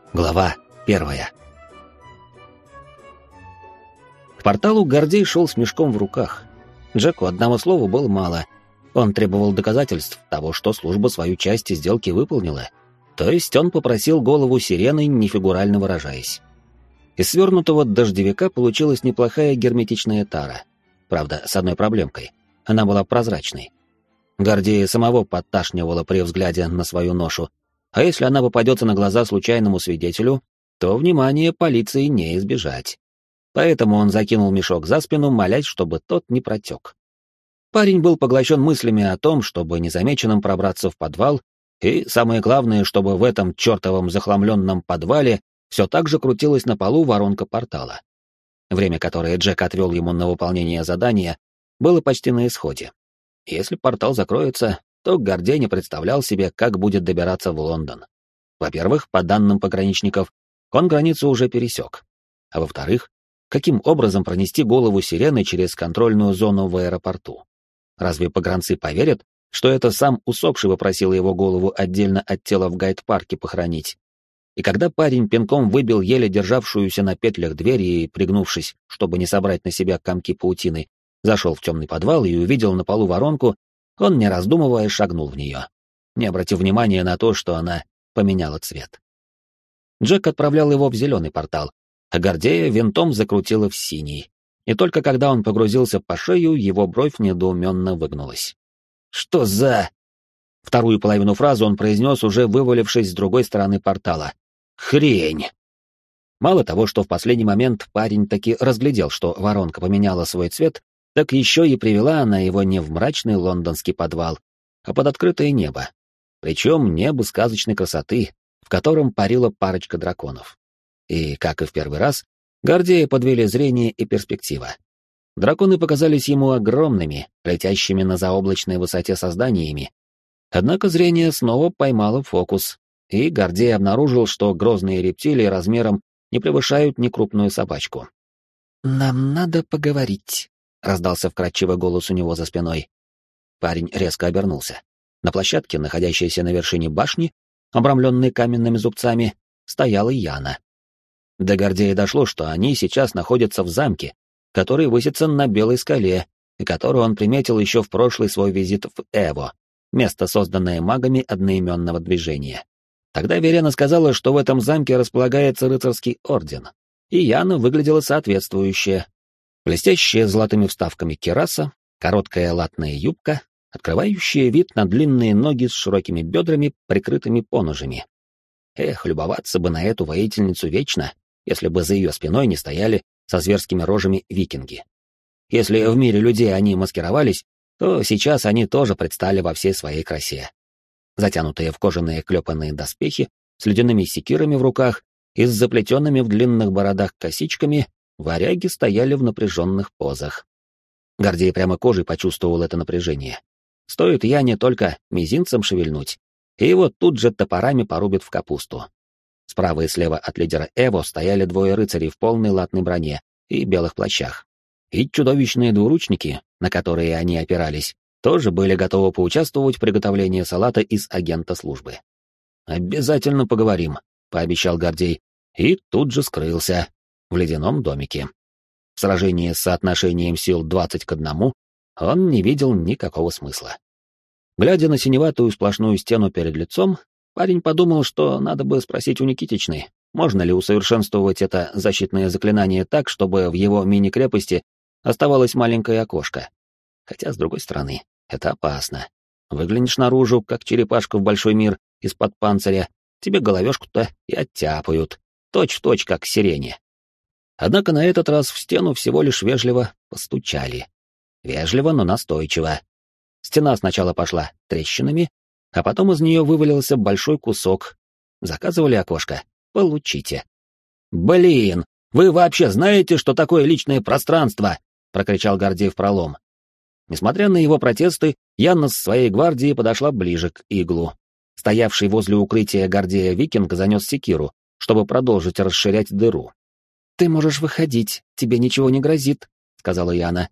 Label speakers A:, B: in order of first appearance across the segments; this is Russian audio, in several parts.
A: Глава 1. К порталу Гордей шел с мешком в руках. Джеку одного слова было мало. Он требовал доказательств того, что служба свою часть сделки выполнила. То есть он попросил голову сирены, нефигурально выражаясь. Из свернутого дождевика получилась неплохая герметичная тара. Правда, с одной проблемкой. Она была прозрачной. Гордея самого подташнивало при взгляде на свою ношу. А если она попадется на глаза случайному свидетелю, то внимание полиции не избежать. Поэтому он закинул мешок за спину, молясь, чтобы тот не протек. Парень был поглощен мыслями о том, чтобы незамеченным пробраться в подвал, и, самое главное, чтобы в этом чертовом захламленном подвале все так же крутилась на полу воронка портала. Время, которое Джек отвел ему на выполнение задания, было почти на исходе. Если портал закроется, то Гордей не представлял себе, как будет добираться в Лондон. Во-первых, по данным пограничников, он границу уже пересек. А во-вторых, каким образом пронести голову сирены через контрольную зону в аэропорту? Разве погранцы поверят, что это сам усопший попросил его голову отдельно от тела в гайд-парке похоронить? И когда парень пинком выбил еле державшуюся на петлях дверь и, пригнувшись, чтобы не собрать на себя комки паутины, зашел в темный подвал и увидел на полу воронку, он, не раздумывая, шагнул в нее, не обратив внимания на то, что она поменяла цвет. Джек отправлял его в зеленый портал, а Гордея винтом закрутила в синий. И только когда он погрузился по шею, его бровь недоуменно выгнулась. «Что за...» Вторую половину фразы он произнес, уже вывалившись с другой стороны портала. «Хрень!» Мало того, что в последний момент парень таки разглядел, что воронка поменяла свой цвет, так еще и привела она его не в мрачный лондонский подвал, а под открытое небо. Причем небо сказочной красоты, в котором парила парочка драконов. И, как и в первый раз, Гордея подвели зрение и перспектива. Драконы показались ему огромными, летящими на заоблачной высоте созданиями. Однако зрение снова поймало фокус, и Гордей обнаружил, что грозные рептилии размером не превышают ни крупную собачку. «Нам надо поговорить», — раздался вкрадчивый голос у него за спиной. Парень резко обернулся. На площадке, находящейся на вершине башни, обрамленной каменными зубцами, стояла Яна. До Гордея дошло, что они сейчас находятся в замке, который высится на Белой скале, и который он приметил еще в прошлый свой визит в Эво, место, созданное магами одноименного движения. Тогда Верена сказала, что в этом замке располагается рыцарский орден, и Яна выглядела соответствующе. Блестящая золотыми вставками кираса, короткая латная юбка, открывающая вид на длинные ноги с широкими бедрами, прикрытыми поножами. Эх, любоваться бы на эту воительницу вечно, если бы за ее спиной не стояли со зверскими рожами викинги. Если в мире людей они маскировались, то сейчас они тоже предстали во всей своей красе. Затянутые в кожаные клепанные доспехи, с ледяными секирами в руках и с заплетенными в длинных бородах косичками, варяги стояли в напряженных позах. Гордей прямо кожей почувствовал это напряжение. Стоит Яне только мизинцем шевельнуть, и его тут же топорами порубят в капусту. Справа и слева от лидера Эво стояли двое рыцарей в полной латной броне и белых плащах. И чудовищные двуручники, на которые они опирались, тоже были готовы поучаствовать в приготовлении салата из агента службы. «Обязательно поговорим», — пообещал Гордей, и тут же скрылся в ледяном домике. В сражении с соотношением сил 20-1 он не видел никакого смысла. Глядя на синеватую сплошную стену перед лицом, парень подумал, что надо бы спросить у Никитичны, можно ли усовершенствовать это защитное заклинание так, чтобы в его мини-крепости оставалось маленькое окошко. Хотя, с другой стороны, это опасно. Выглянешь наружу, как черепашка в большой мир, из-под панциря, тебе головешку-то и оттяпают, точь-в-точь, как сирене. Однако на этот раз в стену всего лишь вежливо постучали. Вежливо, но настойчиво. Стена сначала пошла трещинами, а потом из нее вывалился большой кусок. Заказывали окошко? Получите. «Блин, вы вообще знаете, что такое личное пространство?» — прокричал Гордей в пролом. Несмотря на его протесты, Яна с своей гвардией подошла ближе к иглу. Стоявший возле укрытия Гордея викинг занес секиру, чтобы продолжить расширять дыру. «Ты можешь выходить, тебе ничего не грозит», — сказала Яна.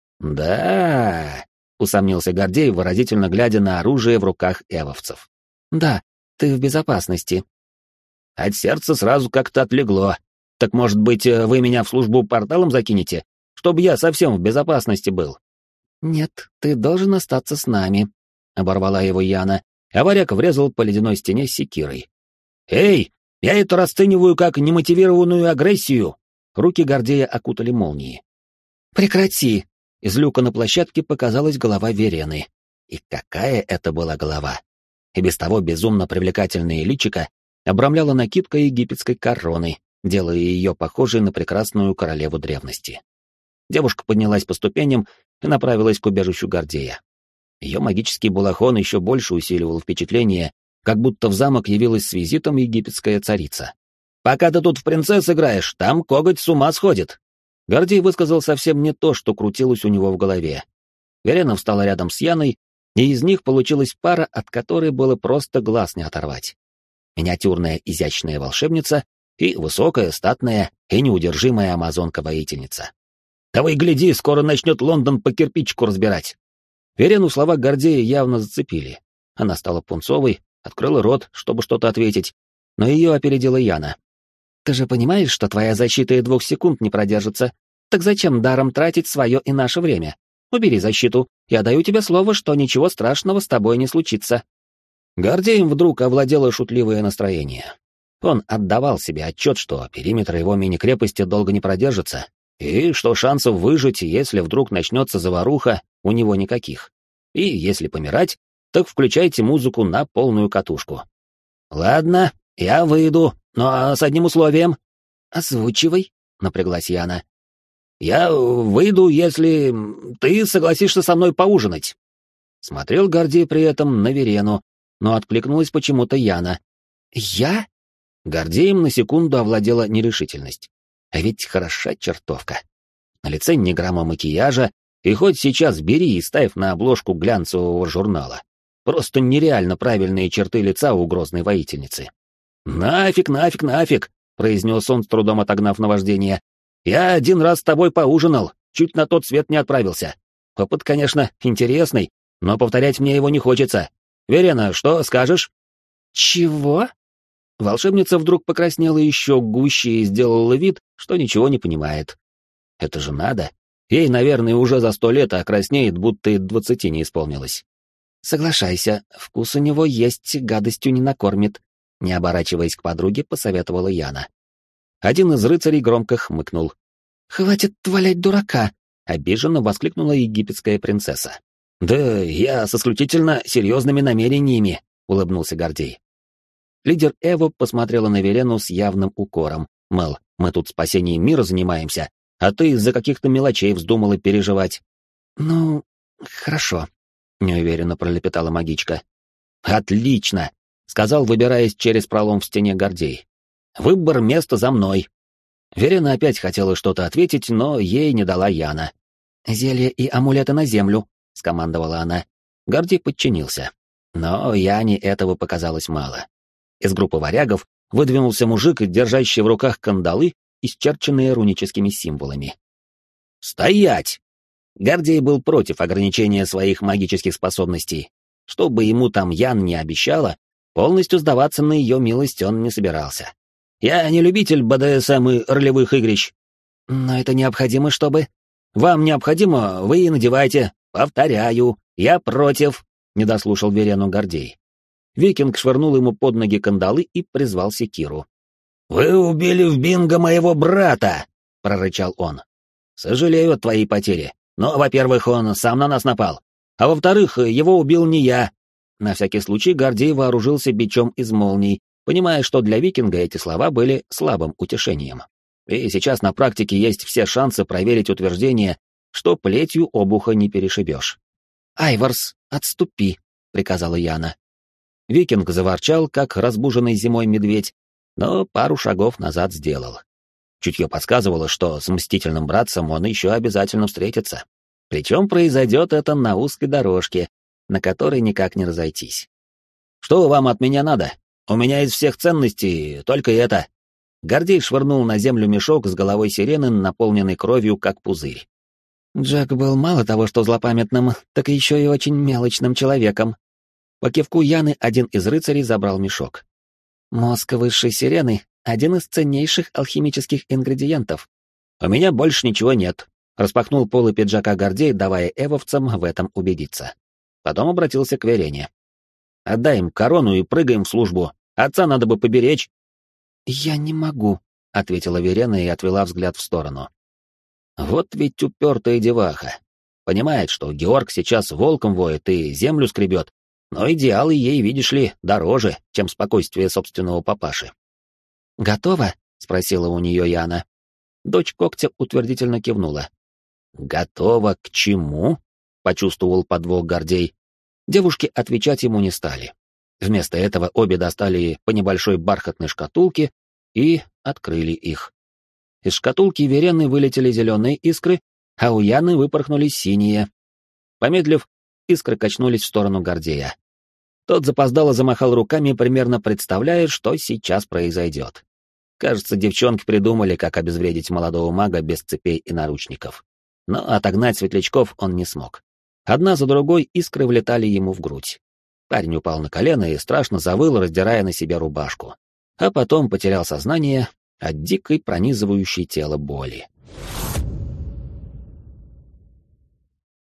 A: «Да», — усомнился Гордей, выразительно глядя на оружие в руках эвовцев. «Да, ты в безопасности». От сердца сразу как-то отлегло. Так, может быть, вы меня в службу порталом закинете, чтобы я совсем в безопасности был?»
B: «Нет, ты должен остаться с нами», — оборвала его Яна,
A: а варяг врезал по ледяной стене секирой. «Эй, я это расцениваю как немотивированную агрессию!» Руки Гордея окутали молнии.
B: «Прекрати!»
A: Из люка на площадке показалась голова Верены. И какая это была голова! И без того безумно привлекательное личико обрамляла накидка египетской короны, делая ее похожей на прекрасную королеву древности. Девушка поднялась по ступеням и направилась к убежищу Гордея. Ее магический балахон еще больше усиливал впечатление, как будто в замок явилась с визитом египетская царица. «Пока ты тут в принцесс играешь, там коготь с ума сходит!» Гордей высказал совсем не то, что крутилось у него в голове. Верена встала рядом с Яной, и из них получилась пара, от которой было просто глаз не оторвать. Миниатюрная изящная волшебница и высокая, статная и неудержимая амазонка-воительница. «Того и гляди, скоро начнет Лондон по кирпичику разбирать!» Верену слова Гордея явно зацепили. Она стала пунцовой, открыла рот, чтобы что-то ответить, но ее опередила Яна.
B: «Ты же понимаешь, что твоя защита и 2 секунд не продержится? Так зачем даром тратить свое и наше время? Убери защиту, я даю тебе слово, что ничего страшного с тобой не случится».
A: Гордеем вдруг овладело шутливое настроение. Он отдавал себе отчет, что периметр его мини-крепости долго не продержится, и что шансов выжить, если вдруг начнется заваруха, у него никаких. И если помирать, так включайте музыку на полную катушку. «Ладно, я выйду, но с одним условием».
B: «Озвучивай», — напряглась Яна.
A: «Я выйду, если ты согласишься со мной поужинать». Смотрел Гордей при этом на Верену, но откликнулась почему-то Яна.
B: «Я?»
A: Гордеем на секунду овладела нерешительность. А ведь хороша чертовка. На лице ни грамма макияжа, и хоть сейчас бери и ставь на обложку глянцевого журнала. Просто нереально правильные черты лица у грозной воительницы. «Нафиг, нафиг, нафиг!» — произнес он, с трудом отогнав наваждение. «Я один раз с тобой поужинал, чуть на тот свет не отправился. Опыт, конечно, интересный, но повторять мне его не хочется. Верена, что скажешь?»
B: «Чего?»
A: Волшебница вдруг покраснела еще гуще и сделала вид, что ничего не понимает. Это же надо. Ей, наверное, уже за 100 лет окраснеет, будто и 20 не исполнилось.
B: «Соглашайся, вкус у него есть, гадостью не накормит», — не оборачиваясь к подруге, посоветовала Яна.
A: Один из рыцарей громко хмыкнул.
B: «Хватит валять дурака!»
A: — обиженно воскликнула египетская принцесса. «Да я с исключительно серьезными намерениями», — улыбнулся Гордей. Лидер Эво посмотрела на Верену с явным укором, мол, мы тут спасением мира занимаемся, а ты из-за каких-то мелочей вздумала переживать.
B: «Ну, хорошо», — неуверенно пролепетала магичка.
A: «Отлично», — сказал, выбираясь через пролом в стене Гордей. «Выбор места за мной». Верена опять хотела что-то ответить, но ей не дала Яна.
B: «Зелье и амулеты на землю», — скомандовала она.
A: Гордей подчинился. Но Яне этого показалось мало. Из группы варягов выдвинулся мужик, держащий в руках кандалы, исчерченные руническими символами. «Стоять!» Гордей был против ограничения своих магических способностей. Что бы ему там Ян не обещала, полностью сдаваться на ее милость он не собирался. «Я не любитель БДСМ и ролевых игрищ».
B: «Но это необходимо, чтобы...»
A: «Вам необходимо, вы и надевайте. Повторяю, я против», — не дослушал Верену Гордей. Викинг швырнул ему под ноги кандалы и призвал секиру. «Вы убили в бинго моего брата!» — прорычал он. «Сожалею о твоей потере, но, во-первых, он сам на нас напал, а во-вторых, его убил не я». На всякий случай Гордей вооружился бичом из молний, понимая, что для викинга эти слова были слабым утешением. И сейчас на практике есть все шансы проверить утверждение, что плетью обуха не перешибешь.
B: «Айварс, отступи», — приказала Яна.
A: Викинг заворчал, как разбуженный зимой медведь, но пару шагов назад сделал. Чутье подсказывало, что с мстительным братцем он еще обязательно встретится. Причем произойдет это на узкой дорожке, на которой никак не разойтись. «Что вам от меня надо? У меня из всех ценностей только это». Гордей швырнул на землю мешок с головой сирены, наполненный кровью, как пузырь.
B: Джек был мало того, что злопамятным, так еще и очень мелочным человеком.
A: По кивку Яны один из рыцарей забрал мешок.
B: Мозг высшей сирены — один из ценнейших алхимических ингредиентов.
A: У меня больше ничего нет. Распахнул полы пиджака Гордей, давая эвовцам в этом убедиться. Потом обратился к Верене. «Отдай им корону и прыгаем в службу. Отца надо бы поберечь».
B: «Я не могу», — ответила Верена и отвела взгляд в сторону.
A: Вот ведь упертая деваха. Понимает, что Георг сейчас волком воет и землю скребет, но идеалы ей, видишь ли, дороже, чем спокойствие собственного папаши.
B: «Готова?» — спросила у нее Яна.
A: Дочь когтя утвердительно кивнула. «Готова к чему?» — почувствовал подвох Гордей. Девушки отвечать ему не стали. Вместо этого обе достали по небольшой бархатной шкатулке и открыли их. Из шкатулки Верены вылетели зеленые искры, а у Яны выпорхнули синие. Помедлив, искры качнулись в сторону Гордея. Тот запоздало замахал руками, примерно представляя, что сейчас произойдет. Кажется, девчонки придумали, как обезвредить молодого мага без цепей и наручников. Но отогнать светлячков он не смог. Одна за другой искры влетали ему в грудь. Парень упал на колено и страшно завыл, раздирая на себе рубашку. А потом потерял сознание от дикой пронизывающей тело боли.